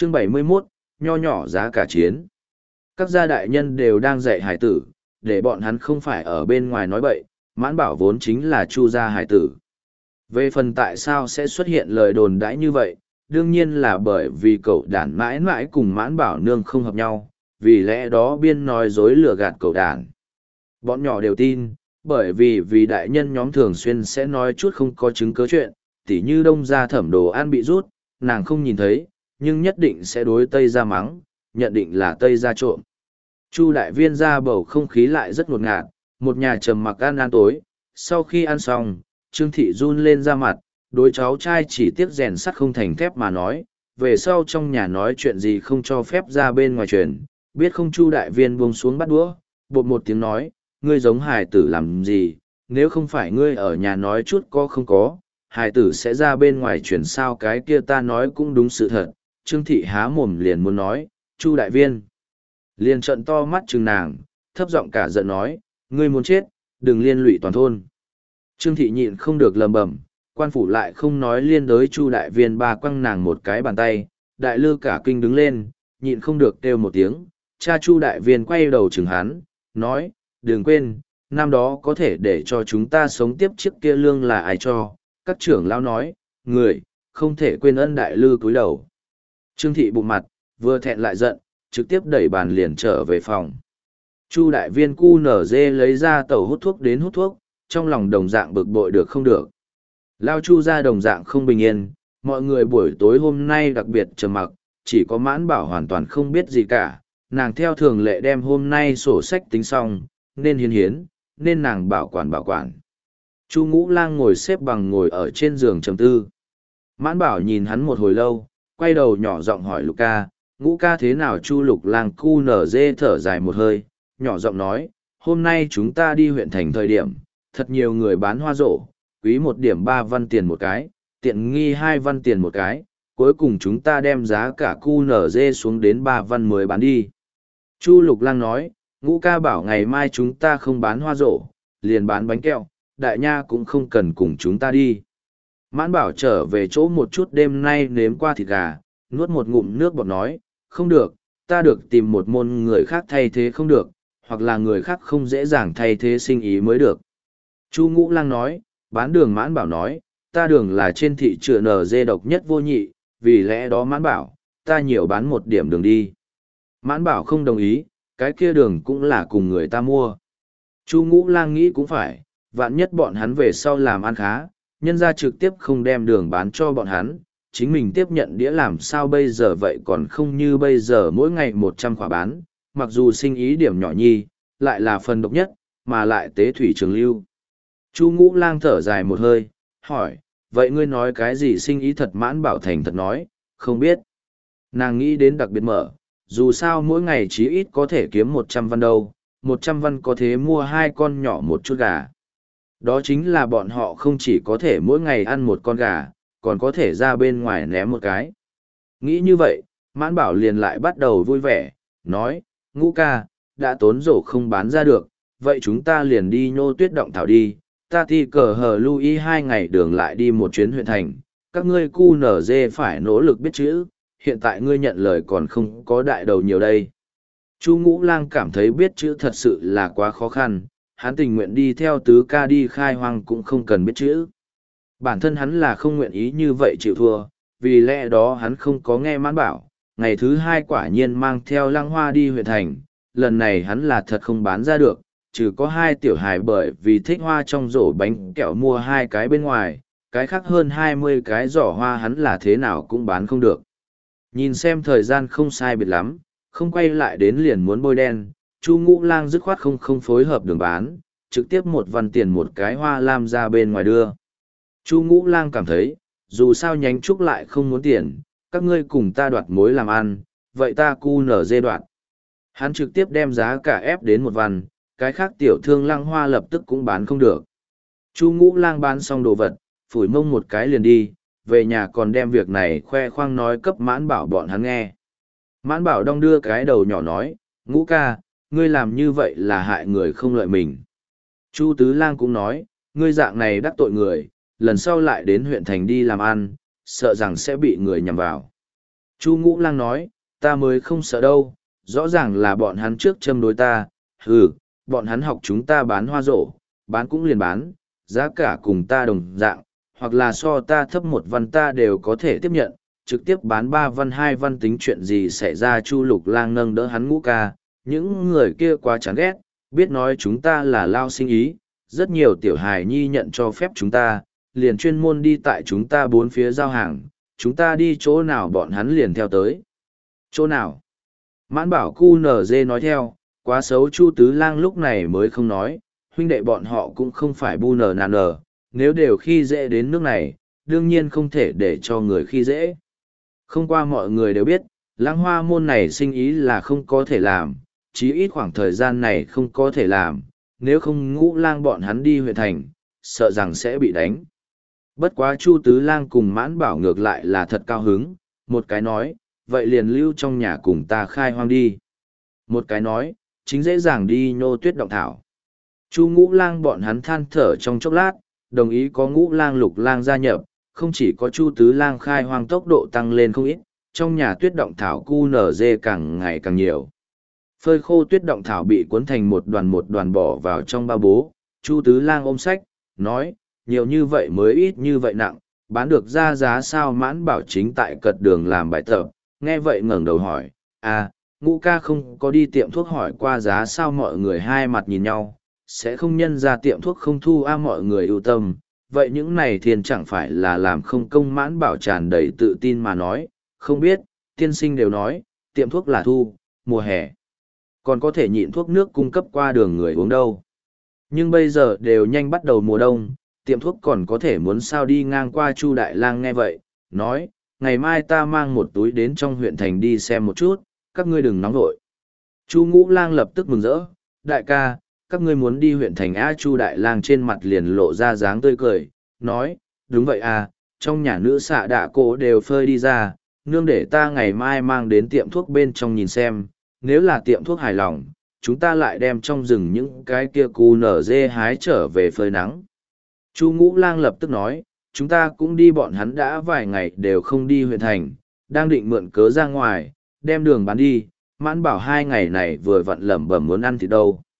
Chương 71, nho nhỏ giá cả chiến. Các gia đại nhân đều đang dạy hải tử, để bọn hắn không phải ở bên ngoài nói bậy, Mãn Bảo vốn chính là Chu gia hải tử. Về phần tại sao sẽ xuất hiện lời đồn đãi như vậy, đương nhiên là bởi vì cậu đàn mãi mãi cùng Mãn Bảo nương không hợp nhau, vì lẽ đó biên nói dối lừa gạt cậu đàn. Bọn nhỏ đều tin, bởi vì đại nhân nhóm thường xuyên sẽ nói chút không có chứng cớ chuyện, tỉ như Đông gia thẩm đồ ăn bị rút, nàng không nhìn thấy, nhưng nhất định sẽ đối Tây gia mắng, nhận định là Tây gia trộm. Chu đại viên ra bầu không khí lại rất ngột ngạt, một nhà trầm mặc ăn tối, sau khi ăn xong, Trương Thị run lên ra mặt, đối cháu trai chỉ tiếc rèn sắt không thành thép mà nói, về sau trong nhà nói chuyện gì không cho phép ra bên ngoài truyền, biết không. Chu đại viên buông xuống bắt đũa, bột một tiếng nói, ngươi giống hài tử làm gì, nếu không phải ngươi ở nhà nói chút có không có, hài tử sẽ ra bên ngoài truyền sao, cái kia ta nói cũng đúng sự thật. Trương Thị há mồm liền muốn nói, Chu đại viên liền trợn to mắt chừng nàng, thấp giọng cả giận nói, ngươi muốn chết, đừng liên lụy toàn thôn. Trương Thị nhịn không được lầm bầm, quan phủ lại không nói liên đối Chu đại viên, ba quăng nàng một cái bàn tay, đại lư cả kinh đứng lên, nhịn không được kêu một tiếng. Cha Chu đại viên quay đầu chừng hắn, nói, đừng quên, năm đó có thể để cho chúng ta sống tiếp chiếc kia lương là ai cho. Các trưởng lão nói, người không thể quên ân. Đại lư cúi đầu. Trương Thị bụng mặt, vừa thẹn lại giận, trực tiếp đẩy bàn liền trở về phòng. Chu đại viên cu nở dê lấy ra tẩu hút thuốc đến hút thuốc, trong lòng đồng dạng bực bội được không được. Lao Chu ra đồng dạng không bình yên, mọi người buổi tối hôm nay đặc biệt trầm mặc, chỉ có Mãn Bảo hoàn toàn không biết gì cả. Nàng theo thường lệ đem hôm nay sổ sách tính xong, nên hiến, nên nàng bảo quản. Chu Ngũ Lang ngồi xếp bằng ngồi ở trên giường trầm tư. Mãn Bảo nhìn hắn một hồi lâu, quay đầu nhỏ giọng hỏi Lục ca, Ngũ ca thế nào? Chu Lục Lang cu nở dê thở dài một hơi, nhỏ giọng nói, hôm nay chúng ta đi huyện thành thời điểm, thật nhiều người bán hoa rổ, quý 1 điểm 3 văn tiền một cái, tiện nghi 2 văn tiền một cái, cuối cùng chúng ta đem giá cả cu nở dê xuống đến 3 văn mới bán đi. Chu Lục Lang nói, Ngũ ca bảo ngày mai chúng ta không bán hoa rổ, liền bán bánh kẹo, đại nha cũng không cần cùng chúng ta đi. Mãn Bảo trở về chỗ một chút, đêm nay nếm qua thịt gà, nuốt một ngụm nước bọt nói, không được, ta được tìm một môn người khác thay thế không được, hoặc là người khác không dễ dàng thay thế sinh ý mới được. Chu Ngũ Lang nói, bán đường. Mãn Bảo nói, ta đường là trên thị trường NG độc nhất vô nhị, vì lẽ đó Mãn Bảo, ta nhiều bán 1 điểm đường đi. Mãn Bảo không đồng ý, cái kia đường cũng là cùng người ta mua. Chu Ngũ Lang nghĩ cũng phải, vạn nhất bọn hắn về sau làm ăn khá, nhân ra trực tiếp không đem đường bán cho bọn hắn, chính mình tiếp nhận đĩa làm sao bây giờ, vậy còn không như bây giờ mỗi ngày 100 quả bán, mặc dù sinh ý điểm nhỏ nhi, lại là phần độc nhất, mà lại tế thủy trường lưu. Chu Ngũ Lang thở dài một hơi, hỏi, vậy ngươi nói cái gì sinh ý thật? Mãn Bảo thành thật nói, không biết. Nàng nghĩ đến đặc biệt mở, dù sao mỗi ngày chí ít có thể kiếm 100 văn đâu, 100 văn có thể mua 2 con nhỏ một chút gà. Đó chính là bọn họ không chỉ có thể mỗi ngày ăn 1 con gà, còn có thể ra bên ngoài ném 1 cái. Nghĩ như vậy, Mãn Bảo liền lại bắt đầu vui vẻ, nói, Ngũ ca, đã tốn rổ không bán ra được, vậy chúng ta liền đi Nhô Tuyết động thảo đi, ta thi cờ hờ lui 2 ngày đường lại đi một chuyến huyện thành, các ngươi cu nở dê phải nỗ lực biết chữ, hiện tại ngươi nhận lời còn không có đại đầu nhiều đây. Chu Ngũ Lang cảm thấy biết chữ thật sự là quá khó khăn, hắn tình nguyện đi theo tứ ca đi khai hoang cũng không cần biết chữ. Bản thân hắn là không nguyện ý như vậy chịu thua, vì lẽ đó hắn không có nghe Mãn Bảo. Ngày thứ 2 quả nhiên mang theo Lăng Hoa đi huyện thành, lần này hắn là thật không bán ra được, trừ có 2 tiểu hài bởi vì thích hoa trong rổ bánh kẹo mua 2 cái bên ngoài, cái khác hơn 20 cái giỏ hoa hắn là thế nào cũng bán không được. Nhìn xem thời gian không sai biệt lắm, không quay lại đến liền muốn bôi đen, Chu Ngũ Lang dứt khoát không phối hợp đường bán, trực tiếp 1 văn tiền một cái hoa lam ra bên ngoài đưa. Chu Ngũ Lang cảm thấy, dù sao nhánh trúc lại không muốn tiền, các ngươi cùng ta đoạt mối làm ăn, vậy ta cu nở dê đoạt. Hắn trực tiếp đem giá cả ép đến 1 văn, cái khác tiểu thương Lăng Hoa lập tức cũng bán không được. Chu Ngũ Lang bán xong đồ vật, phủi mông một cái liền đi, về nhà còn đem việc này khoe khoang nói cấp Mãn Bảo bọn hắn nghe. Mãn Bảo đong đưa cái đầu nhỏ nói, Ngũ ca, ngươi làm như vậy là hại người không lợi mình. Chu Tứ Lang cũng nói, ngươi dạng này đắc tội người, lần sau lại đến huyện thành đi làm ăn, sợ rằng sẽ bị người nhằm vào. Chu Ngũ Lang nói, ta mới không sợ đâu, rõ ràng là bọn hắn trước châm đối ta, hừ, bọn hắn học chúng ta bán hoa rổ, bán cũng liền bán, giá cả cùng ta đồng dạng, hoặc là so ta thấp một văn ta đều có thể tiếp nhận, trực tiếp bán 3 văn 2 văn tính chuyện gì xảy ra. Chu Lục Lang nâng đỡ hắn Ngũ ca, những người kia quá chán ghét, biết nói chúng ta là lao sinh ý, rất nhiều tiểu hài nhi nhận cho phép chúng ta, liền chuyên môn đi tại chúng ta bốn phía giao hàng, chúng ta đi chỗ nào bọn hắn liền theo tới. Chỗ nào? Mãn Bảo QNZ nói theo, quá xấu. Chu Tứ Lang lúc này mới không nói, huynh đệ bọn họ cũng không phải bu nờ nàn nờ, nếu đều khi dễ đến nước này, đương nhiên không thể để cho người khi dễ. Không qua mọi người đều biết, Lãng Hoa môn này sinh ý là không có thể làm, chí ít khoảng thời gian này không có thể làm, nếu không Ngũ Lang bọn hắn đi huyện thành, sợ rằng sẽ bị đánh. Bất quá Chu Tứ Lang cùng Mãn Bảo ngược lại là thật cao hứng, một cái nói, vậy liền lưu trong nhà cùng ta khai hoang đi. Một cái nói, chính dễ dàng đi Nhô Tuyết động thảo. Chu Ngũ Lang bọn hắn than thở trong chốc lát, đồng ý có Ngũ Lang Lục Lang gia nhập, không chỉ có Chu Tứ Lang khai hoang tốc độ tăng lên không ít, trong nhà tuyết động thảo QNZ càng ngày càng nhiều. Phơi khô tuyết động thảo bị cuốn thành một đoàn bỏ vào trong ba bố, Chu Tứ Lang ôm sách, nói, nhiều như vậy mới ít như vậy nặng, bán được ra giá sao? Mãn Bảo chính tại cật đường làm bài tập, nghe vậy ngẩng đầu hỏi, Ngũ ca không có đi tiệm thuốc hỏi qua giá sao? Mọi người hai mặt nhìn nhau, sẽ không nhân ra tiệm thuốc không thu mọi người ưu tâm, vậy những này thiên chẳng phải là làm không công. Mãn Bảo tràn đầy tự tin mà nói, không biết, tiên sinh đều nói, tiệm thuốc là thu, mùa hè, còn có thể nhịn thuốc nước cung cấp qua đường người uống đâu. Nhưng bây giờ đều nhanh bắt đầu mùa đông, tiệm thuốc còn có thể muốn sao đi ngang qua. Chu Đại Lang nghe vậy, nói, ngày mai ta mang một túi đến trong huyện thành đi xem một chút, các ngươi đừng nóng vội. Chu Ngũ Lang lập tức mừng rỡ, đại ca, các ngươi muốn đi huyện thành á? Chu Đại Lang trên mặt liền lộ ra dáng tươi cười, nói, đúng vậy trong nhà nữ xạ đạ cổ đều phơi đi ra, nương để ta ngày mai mang đến tiệm thuốc bên trong nhìn xem, nếu là tiệm thuốc hài lòng, chúng ta lại đem trong rừng những cái kia cù nở dê hái trở về phơi nắng. Chu Ngũ Lang lập tức nói, chúng ta cũng đi. Bọn hắn đã vài ngày đều không đi huyện thành, đang định mượn cớ ra ngoài, đem đường bán đi. Mãn Bảo 2 ngày này vừa vặn lẩm bẩm muốn ăn thịt đâu.